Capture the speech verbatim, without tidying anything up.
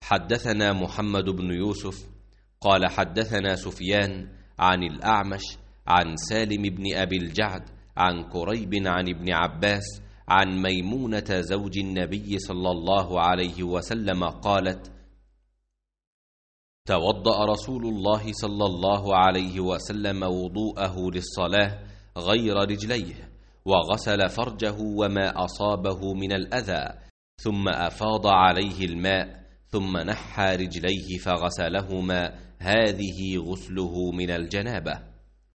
حدثنا محمد بن يوسف قال حدثنا سفيان عن الأعمش عن سالم بن أبي الجعد عن كريب عن ابن عباس عن ميمونة زوج النبي صلى الله عليه وسلم قالت: توضأ رسول الله صلى الله عليه وسلم وضوءه للصلاة غير رجليه، وغسل فرجه وما أصابه من الأذى، ثم أفاض عليه الماء، ثم نحى رجليه فغسلهما، هذه غسله من الجنابة.